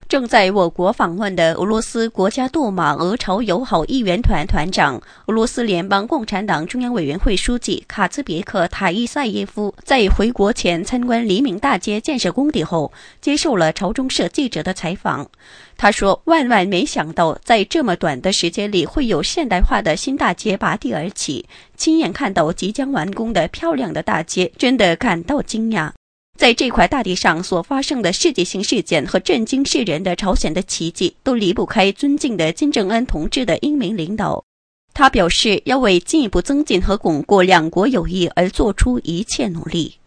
正在我国访问的俄罗斯国家杜马俄朝友好议员团团长、俄罗斯联邦共产党中央委员会书记卡兹别克·塔伊塞耶夫在回国前参观黎明大街建设工地后，接受了朝中社记者的采访。他说：“万万没想到，在这么短的时间里，会有现代化的新大街拔地而起。亲眼看到即将完工的漂亮的大街，真的感到惊讶。”在这块大地上所发生的世界性事件和震惊世人的朝鲜的奇迹，都离不开尊敬的金正恩同志的英明领导。他表示要为进一步增进和巩固两国友谊而做出一切努力。